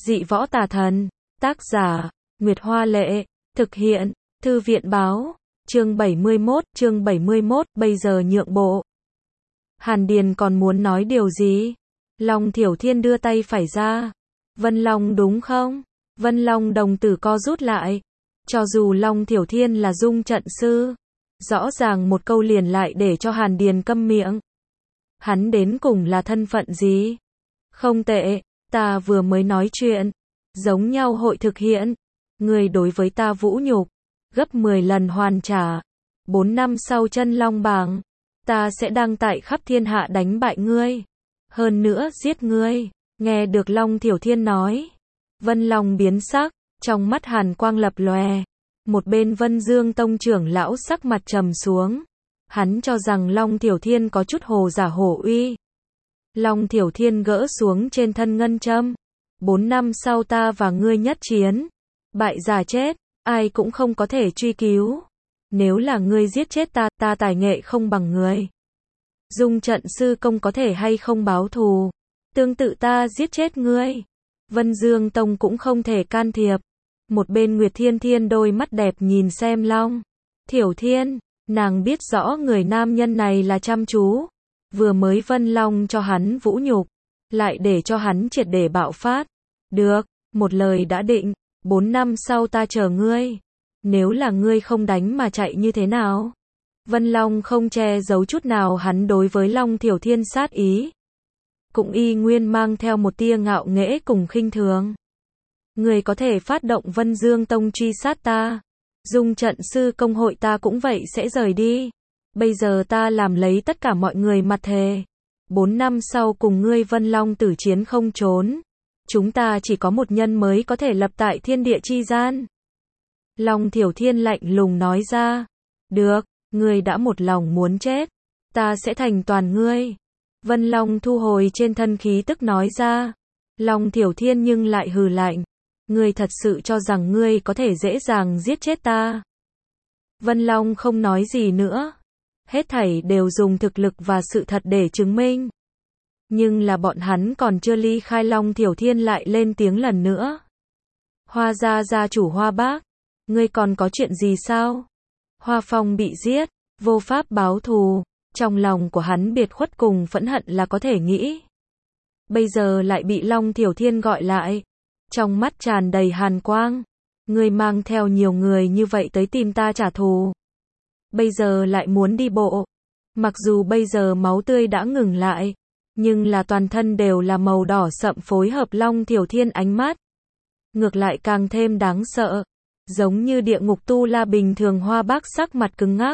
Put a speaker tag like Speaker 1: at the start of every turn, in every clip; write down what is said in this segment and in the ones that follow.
Speaker 1: Dị võ tà thần, tác giả, Nguyệt Hoa Lệ, thực hiện, Thư viện báo, chương 71, bây giờ nhượng bộ. Hàn Điền còn muốn nói điều gì? Long Thiểu Thiên đưa tay phải ra. Vân Long đúng không? Vân Long đồng tử co rút lại. Cho dù Long Thiểu Thiên là dung trận sư, rõ ràng một câu liền lại để cho Hàn Điền câm miệng. Hắn đến cùng là thân phận gì? Không tệ, ta vừa mới nói chuyện, giống nhau hội thực hiện. Người đối với ta vũ nhục, gấp 10 lần hoàn trả. 4 năm sau chân long bảng, ta sẽ đăng tại khắp thiên hạ đánh bại ngươi. Hơn nữa giết ngươi. Nghe được Long Thiểu Thiên nói, Vân Long biến sắc, trong mắt hàn quang lập lòe. Một bên Vân Dương Tông trưởng lão sắc mặt trầm xuống. Hắn cho rằng Long Thiểu Thiên có chút hồ giả hổ uy. Long Thiểu Thiên gỡ xuống trên thân ngân châm. 4 năm sau ta và ngươi nhất chiến. Bại giả chết, ai cũng không có thể truy cứu. Nếu là ngươi giết chết ta, ta tài nghệ không bằng ngươi. Dung trận sư công có thể hay không báo thù. Tương tự ta giết chết ngươi. Vân Dương Tông cũng không thể can thiệp. Một bên Nguyệt Thiên Thiên đôi mắt đẹp nhìn xem Long Thiểu Thiên. Nàng biết rõ người nam nhân này là chăm chú. Vừa mới Vân Long cho hắn vũ nhục, lại để cho hắn triệt để bạo phát. Được, một lời đã định. 4 năm sau ta chờ ngươi. Nếu là ngươi không đánh mà chạy như thế nào? Vân Long không che giấu chút nào hắn đối với Long Thiểu Thiên sát ý. Cũng y nguyên mang theo một tia ngạo nghễ cùng khinh thường. Ngươi có thể phát động Vân Dương Tông truy sát ta. Dung trận sư công hội ta cũng vậy sẽ rời đi. Bây giờ ta làm lấy tất cả mọi người mặt thề. 4 năm sau cùng ngươi Vân Long tử chiến không trốn. Chúng ta chỉ có một nhân mới có thể lập tại thiên địa chi gian. Long Thiểu Thiên lạnh lùng nói ra. Được, ngươi đã một lòng muốn chết. Ta sẽ thành toàn ngươi. Vân Long thu hồi trên thân khí tức nói ra. Long Thiểu Thiên nhưng lại hừ lạnh. Ngươi thật sự cho rằng ngươi có thể dễ dàng giết chết ta. Vân Long không nói gì nữa. Hết thảy đều dùng thực lực và sự thật để chứng minh. Nhưng là bọn hắn còn chưa ly khai. Long Thiểu Thiên lại lên tiếng lần nữa. Hoa gia gia chủ Hoa Bác, ngươi còn có chuyện gì sao? Hoa Phong bị giết, vô pháp báo thù. Trong lòng của hắn biệt khuất cùng phẫn hận là có thể nghĩ. Bây giờ lại bị Long Thiểu Thiên gọi lại. Trong mắt tràn đầy hàn quang. Ngươi mang theo nhiều người như vậy tới tìm ta trả thù. Bây giờ lại muốn đi bộ. Mặc dù bây giờ máu tươi đã ngừng lại, nhưng là toàn thân đều là màu đỏ sậm phối hợp. Long Thiểu Thiên ánh mắt ngược lại càng thêm đáng sợ. Giống như địa ngục tu la bình thường. Hoa Bác sắc mặt cứng ngắc.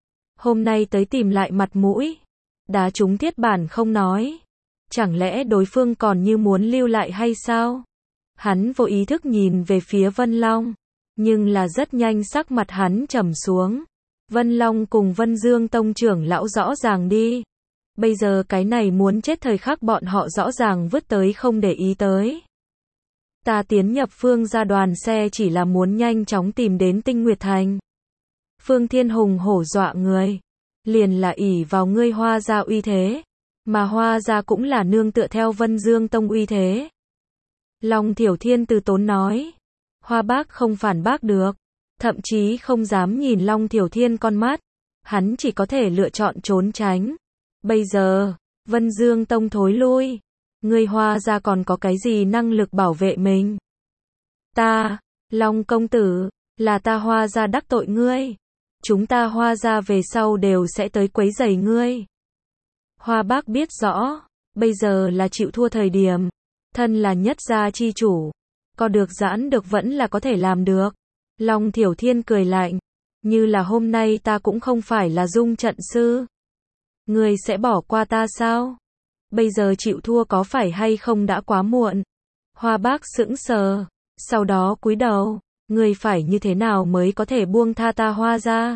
Speaker 1: Hôm nay tới tìm lại mặt mũi. Đá trúng thiết bản không nói. Chẳng lẽ đối phương còn như muốn lưu lại hay sao? Hắn vô ý thức nhìn về phía Vân Long. Nhưng là rất nhanh sắc mặt hắn trầm xuống. Vân Long cùng Vân Dương Tông trưởng lão rõ ràng đi. Bây giờ cái này muốn chết thời khắc bọn họ rõ ràng vứt tới không để ý tới. Ta tiến nhập Phương gia đoàn xe chỉ là muốn nhanh chóng tìm đến Tinh Nguyệt Thành. Phương Thiên hùng hổ dọa người. Liền là ỷ vào ngươi Hoa gia uy thế. Mà Hoa gia cũng là nương tựa theo Vân Dương Tông uy thế. Long Thiểu Thiên từ tốn nói. Hoa Bác không phản bác được. Thậm chí không dám nhìn Long Thiểu Thiên con mắt. Hắn chỉ có thể lựa chọn trốn tránh. Bây giờ, Vân Dương Tông thối lui. Ngươi Hoa gia còn có cái gì năng lực bảo vệ mình? Ta, Long công tử, là ta Hoa gia đắc tội ngươi. Chúng ta Hoa gia về sau đều sẽ tới quấy rầy ngươi. Hoa Bác biết rõ, bây giờ là chịu thua thời điểm. Thân là nhất gia chi chủ, có được giãn được vẫn là có thể làm được. Long Thiểu Thiên cười lạnh. Như là hôm nay ta cũng không phải là dung trận sư. Ngươi sẽ bỏ qua ta sao? Bây giờ chịu thua có phải hay không đã quá muộn? Hoa Bác sững sờ. Sau đó cúi đầu. Ngươi phải như thế nào mới có thể buông tha ta Hoa gia?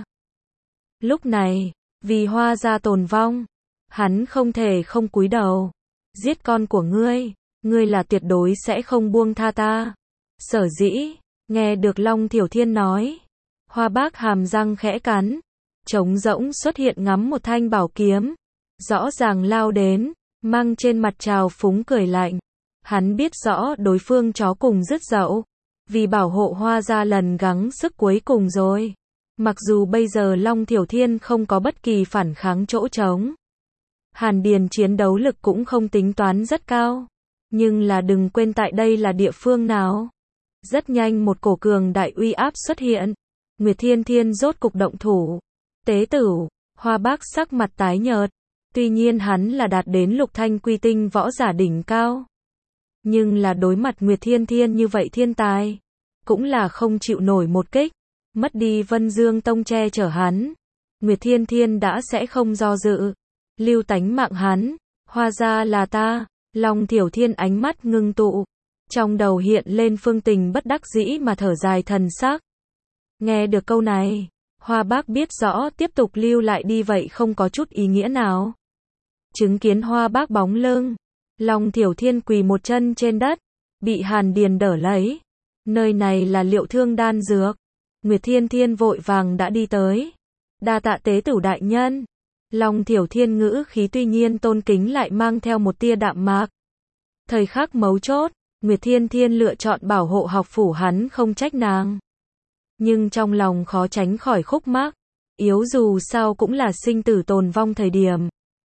Speaker 1: Lúc này, vì Hoa gia tồn vong, hắn không thể không cúi đầu. Giết con của ngươi. Ngươi là tuyệt đối sẽ không buông tha ta. Sở dĩ, nghe được Long Thiểu Thiên nói. Hoa Bác hàm răng khẽ cắn. Trống rỗng xuất hiện ngắm một thanh bảo kiếm. Rõ ràng lao đến, mang trên mặt trào phúng cười lạnh. Hắn biết rõ đối phương chó cùng rứt dậu, vì bảo hộ Hoa gia lần gắng sức cuối cùng rồi. Mặc dù bây giờ Long Thiểu Thiên không có bất kỳ phản kháng chỗ trống. Hàn Điền chiến đấu lực cũng không tính toán rất cao. Nhưng là đừng quên tại đây là địa phương nào. Rất nhanh một cổ cường đại uy áp xuất hiện. Nguyệt Thiên Thiên rốt cục động thủ. Tế tử, Hoa Bác sắc mặt tái nhợt. Tuy nhiên hắn là đạt đến lục thanh quy tinh võ giả đỉnh cao. Nhưng là đối mặt Nguyệt Thiên Thiên như vậy thiên tài. Cũng là không chịu nổi một kích. Mất đi Vân Dương Tông che chở hắn. Nguyệt Thiên Thiên đã sẽ không do dự. Lưu tánh mạng hắn. Hoa gia là ta. Long Thiểu Thiên ánh mắt ngưng tụ. Trong đầu hiện lên Phương Tình bất đắc dĩ mà thở dài thần sắc. Nghe được câu này, Hoa Bác biết rõ tiếp tục lưu lại đi vậy không có chút ý nghĩa nào. Chứng kiến Hoa Bác bóng lưng, Long Thiểu Thiên quỳ một chân trên đất, bị Hàn Điền đỡ lấy. Nơi này là Liệu Thương đan dược. Nguyệt Thiên Thiên vội vàng đã đi tới. Đa tạ tế tử đại nhân. Long Thiểu Thiên ngữ khí tuy nhiên tôn kính lại mang theo một tia đạm mạc. Thời khắc mấu chốt, Nguyệt Thiên Thiên lựa chọn bảo hộ học phủ hắn không trách nàng. Nhưng trong lòng khó tránh khỏi khúc mắc. Yếu dù sao cũng là sinh tử tồn vong thời điểm.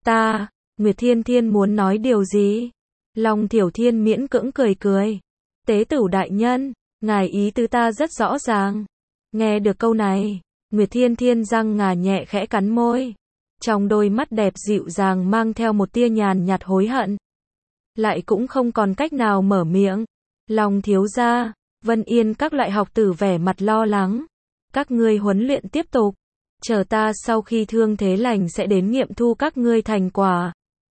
Speaker 1: Nguyệt Thiên Thiên muốn nói điều gì? Long Thiểu Thiên miễn cưỡng cười cười. Tế tử đại nhân, ngài ý tứ ta rất rõ ràng. Nghe được câu này, Nguyệt Thiên Thiên răng ngà nhẹ khẽ cắn môi. Trong đôi mắt đẹp dịu dàng mang theo một tia nhàn nhạt hối hận. Lại cũng không còn cách nào mở miệng. Long thiếu gia, Vân Yên các loại học tử vẻ mặt lo lắng. Các ngươi huấn luyện tiếp tục. Chờ ta sau khi thương thế lành sẽ đến nghiệm thu các ngươi thành quả.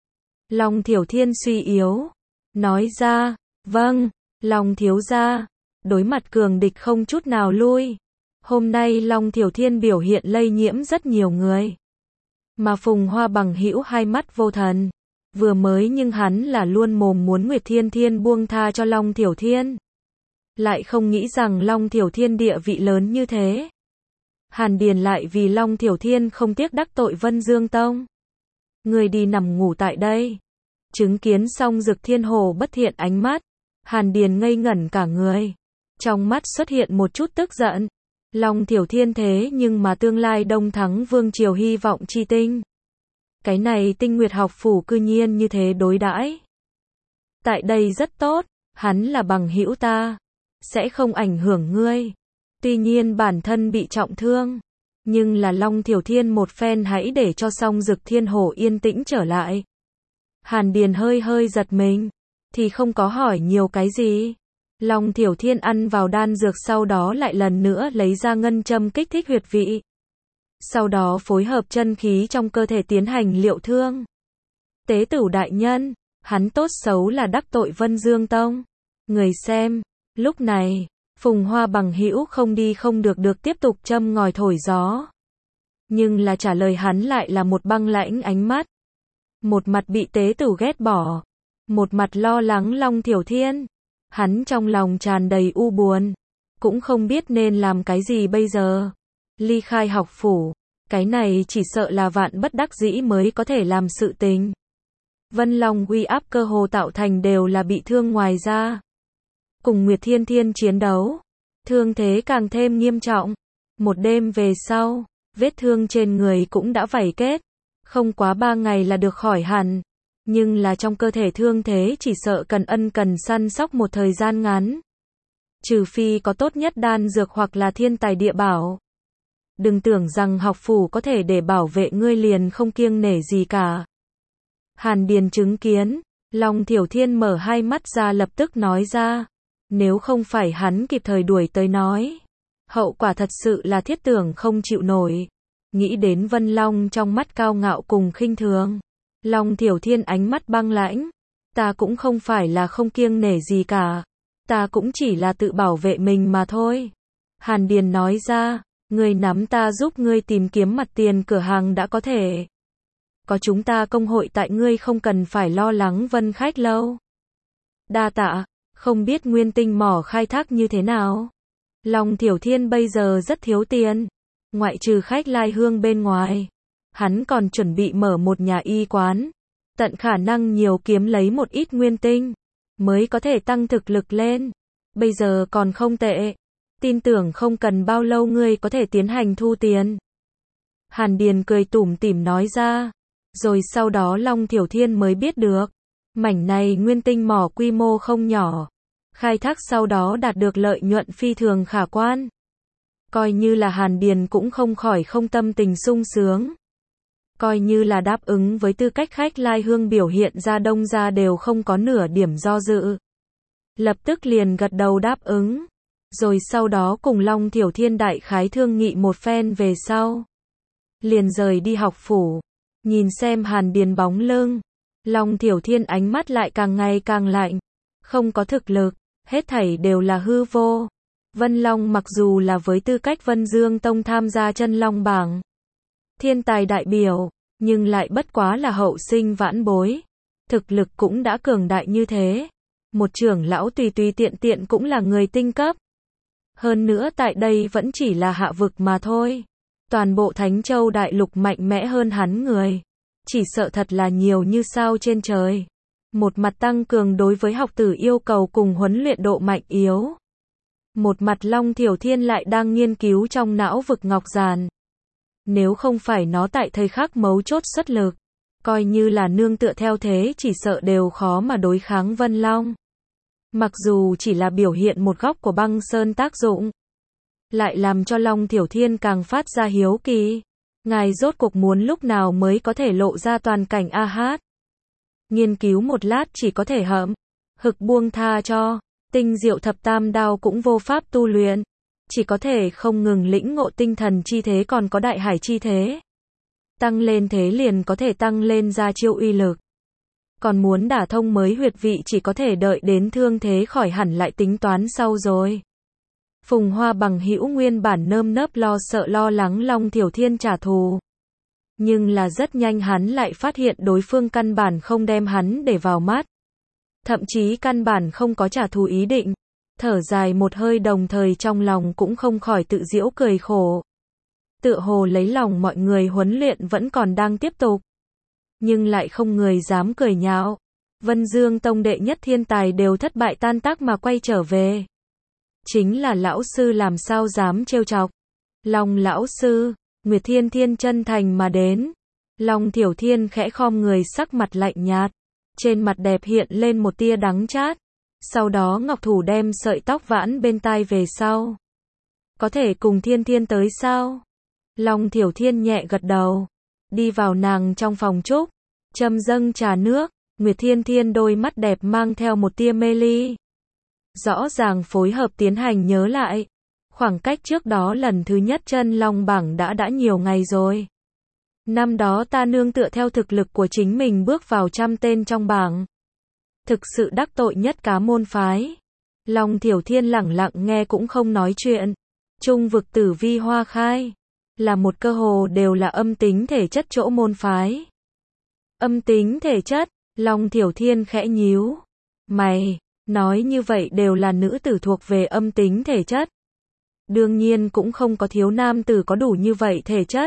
Speaker 1: Long Thiểu Thiên suy yếu. Nói ra, vâng, Long thiếu gia. Đối mặt cường địch không chút nào lui. Hôm nay Long Thiểu Thiên biểu hiện lây nhiễm rất nhiều người. Mà Phùng Hoa Bằng hữu hai mắt vô thần. Vừa mới nhưng hắn là luôn mồm muốn Nguyệt Thiên Thiên buông tha cho Long Thiểu Thiên. Lại không nghĩ rằng Long Thiểu Thiên địa vị lớn như thế. Hàn Điền lại vì Long Thiểu Thiên không tiếc đắc tội Vân Dương Tông. Người đi nằm ngủ tại đây. Chứng kiến xong Dực Thiên Hồ bất thiện ánh mắt. Hàn Điền ngây ngẩn cả người. Trong mắt xuất hiện một chút tức giận. Long Thiểu Thiên thế nhưng mà tương lai Đông Thắng Vương Triều hy vọng chi tinh. Cái này Tinh Nguyệt học phủ cư nhiên như thế đối đãi. Tại đây rất tốt, hắn là bằng hữu ta, sẽ không ảnh hưởng ngươi. Tuy nhiên bản thân bị trọng thương, nhưng là Long Thiểu Thiên một phen hãy để cho xong Dực Thiên Hồ yên tĩnh trở lại. Hàn Điền hơi hơi giật mình, thì không có hỏi nhiều cái gì. Long Thiểu Thiên ăn vào đan dược sau đó lại lần nữa lấy ra ngân châm kích thích huyệt vị. Sau đó phối hợp chân khí trong cơ thể tiến hành liệu thương. Tế tử đại nhân, hắn tốt xấu là đắc tội Vân Dương Tông. Người xem, lúc này, Phùng Hoa Bằng hữu không đi không được tiếp tục châm ngòi thổi gió. Nhưng là trả lời hắn lại là một băng lãnh ánh mắt. Một mặt bị tế tử ghét bỏ, một mặt lo lắng Long Thiểu Thiên. Hắn trong lòng tràn đầy u buồn, cũng không biết nên làm cái gì bây giờ. Ly khai học phủ, cái này chỉ sợ là vạn bất đắc dĩ mới có thể làm sự tình. Vân Long uy áp cơ hồ tạo thành đều là bị thương ngoài ra. Cùng Nguyệt Thiên Thiên chiến đấu, thương thế càng thêm nghiêm trọng. Một đêm về sau, vết thương trên người cũng đã vảy kết. Không quá 3 ngày là được khỏi hẳn. Nhưng là trong cơ thể thương thế chỉ sợ cần săn sóc một thời gian ngắn. Trừ phi có tốt nhất đan dược hoặc là thiên tài địa bảo. Đừng tưởng rằng học phủ có thể để bảo vệ ngươi liền không kiêng nể gì cả. Hàn Điền chứng kiến, Long Thiểu Thiên mở hai mắt ra lập tức nói ra. Nếu không phải hắn kịp thời đuổi tới nói. Hậu quả thật sự là thiết tưởng không chịu nổi. Nghĩ đến Vân Long trong mắt cao ngạo cùng khinh thường. Long Thiểu Thiên ánh mắt băng lãnh. Ta cũng không phải là không kiêng nể gì cả. Ta cũng chỉ là tự bảo vệ mình mà thôi. Hàn Điền nói ra. Ngươi nắm ta giúp ngươi tìm kiếm mặt tiền cửa hàng đã có thể. Có chúng ta công hội tại ngươi không cần phải lo lắng Vân Khách lâu. Đa tạ, không biết nguyên tinh mỏ khai thác như thế nào. Long Thiểu Thiên bây giờ rất thiếu tiền. Ngoại trừ khách lai hương bên ngoài. Hắn còn chuẩn bị mở một nhà y quán. Tận khả năng nhiều kiếm lấy một ít nguyên tinh. mới có thể tăng thực lực lên. Bây giờ còn không tệ. Tin tưởng không cần bao lâu ngươi có thể tiến hành thu tiền. Hàn Điền cười tủm tỉm nói ra. Rồi sau đó Long Thiểu Thiên mới biết được. Mảnh này nguyên tinh mỏ quy mô không nhỏ. Khai thác sau đó đạt được lợi nhuận phi thường khả quan. Coi như là Hàn Điền cũng không khỏi không tâm tình sung sướng. Coi như là đáp ứng với tư cách khách lai hương biểu hiện ra Đông gia đều không có nửa điểm do dự. Lập tức liền gật đầu đáp ứng. Rồi sau đó cùng Long Thiểu Thiên đại khái thương nghị một phen về sau. Liền rời đi học phủ. Nhìn xem Hàn Điền bóng lưng. Long Thiểu Thiên ánh mắt lại càng ngày càng lạnh. Không có thực lực. Hết thảy đều là hư vô. Vân Long mặc dù là với tư cách Vân Dương Tông tham gia chân long bảng. Thiên tài đại biểu. Nhưng lại bất quá là hậu sinh vãn bối. Thực lực cũng đã cường đại như thế. Một trưởng lão tùy tùy tiện tiện cũng là người tinh cấp. Hơn nữa tại đây vẫn chỉ là hạ vực mà thôi. Toàn bộ Thánh Châu đại lục mạnh mẽ hơn hắn người. Chỉ sợ thật là nhiều như sao trên trời. Một mặt tăng cường đối với học tử yêu cầu cùng huấn luyện độ mạnh yếu. Một mặt Long Thiểu Thiên lại đang nghiên cứu trong não vực ngọc giàn. Nếu không phải nó tại thời khắc mấu chốt xuất lực. Coi như là nương tựa theo thế chỉ sợ đều khó mà đối kháng Vân Long. Mặc dù chỉ là biểu hiện một góc của băng sơn tác dụng. Lại làm cho Long Thiểu Thiên càng phát ra hiếu kỳ. Ngài rốt cuộc muốn lúc nào mới có thể lộ ra toàn cảnh a hát. Nghiên cứu một lát chỉ có thể hực buông tha cho. Tinh diệu thập tam đao cũng vô pháp tu luyện. Chỉ có thể không ngừng lĩnh ngộ tinh thần chi thế còn có đại hải chi thế. Tăng lên thế liền có thể tăng lên ra chiêu uy lực. Còn muốn đả thông mới huyệt vị chỉ có thể đợi đến thương thế khỏi hẳn lại tính toán sau rồi. Phùng Hoa bằng hữu nguyên bản nơm nớp lo sợ lo lắng Long Thiểu Thiên trả thù. Nhưng là rất nhanh hắn lại phát hiện đối phương căn bản không đem hắn để vào mắt. Thậm chí căn bản không có trả thù ý định. Thở dài một hơi đồng thời trong lòng cũng không khỏi tự giễu cười khổ. Tựa hồ lấy lòng mọi người huấn luyện vẫn còn đang tiếp tục. Nhưng lại không người dám cười nhạo. Vân Dương Tông đệ nhất thiên tài đều thất bại tan tác mà quay trở về. Chính là lão sư làm sao dám trêu chọc. Long lão sư, Nguyệt Thiên Thiên chân thành mà đến. Long Thiểu Thiên khẽ khom người sắc mặt lạnh nhạt. Trên mặt đẹp hiện lên một tia đắng chát. Sau đó Ngọc Thủ đem sợi tóc vãn bên tai về sau. Có thể cùng Thiên Thiên tới sao? Long Thiểu Thiên nhẹ gật đầu. Đi vào nàng trong phòng trúc. Châm dâng trà nước. Nguyệt Thiên Thiên đôi mắt đẹp mang theo một tia mê ly. Rõ ràng phối hợp tiến hành nhớ lại. Khoảng cách trước đó lần thứ nhất chân long bảng đã nhiều ngày rồi. Năm đó ta nương tựa theo thực lực của chính mình bước vào 100 tên trong bảng. Thực sự đắc tội nhất cá môn phái. Long Thiểu Thiên lẳng lặng nghe cũng không nói chuyện. Trung vực Tử Vi Hoa Khai. Là một cơ hồ đều là âm tính thể chất chỗ môn phái. Âm tính thể chất. Long Thiểu Thiên khẽ nhíu. Mày, nói như vậy đều là nữ tử thuộc về âm tính thể chất. Đương nhiên cũng không có thiếu nam tử có đủ như vậy thể chất.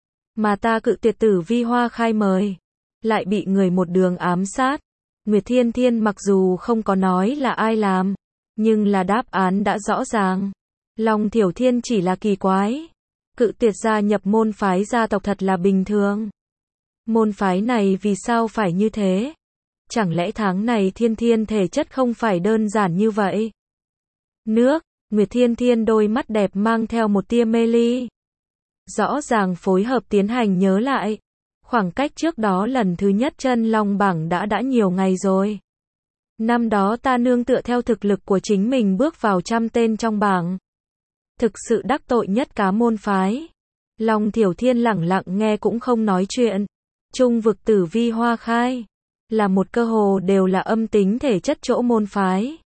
Speaker 1: Mà ta cự tuyệt Tử Vi Hoa Khai mời. Lại bị người một đường ám sát. Nguyệt Thiên Thiên mặc dù không có nói là ai làm. Nhưng là đáp án đã rõ ràng. Long Thiểu Thiên chỉ là kỳ quái. Cự tuyệt gia nhập môn phái gia tộc thật là bình thường. Môn phái này vì sao phải như thế? Chẳng lẽ tháng này Thiên Thiên thể chất không phải đơn giản như vậy? Nước, Nguyệt Thiên Thiên đôi mắt đẹp mang theo một tia mê ly. Rõ ràng phối hợp tiến hành nhớ lại. Khoảng cách trước đó lần thứ nhất chân long bảng đã nhiều ngày rồi. Năm đó ta nương tựa theo thực lực của chính mình bước vào 100 tên trong bảng. Thực sự đắc tội nhất cá môn phái. Long Thiểu Thiên lẳng lặng nghe cũng không nói chuyện. Trung vực Tử Vi Hoa Khai. Là một cơ hồ đều là âm tính thể chất chỗ môn phái.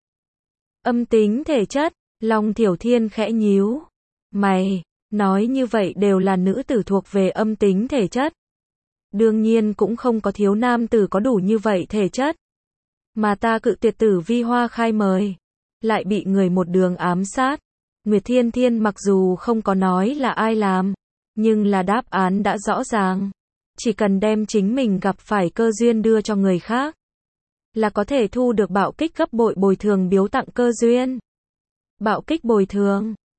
Speaker 1: Âm tính thể chất. Long Thiểu Thiên khẽ nhíu. Mày, nói như vậy đều là nữ tử thuộc về âm tính thể chất. Đương nhiên cũng không có thiếu nam tử có đủ như vậy thể chất. Mà ta cự tuyệt Tử Vi Hoa Khai mời. Lại bị người một đường ám sát. Nguyệt Thiên Thiên mặc dù không có nói là ai làm. Nhưng là đáp án đã rõ ràng. Chỉ cần đem chính mình gặp phải cơ duyên đưa cho người khác. là có thể thu được bạo kích gấp bội bồi thường biếu tặng cơ duyên. Bạo kích bồi thường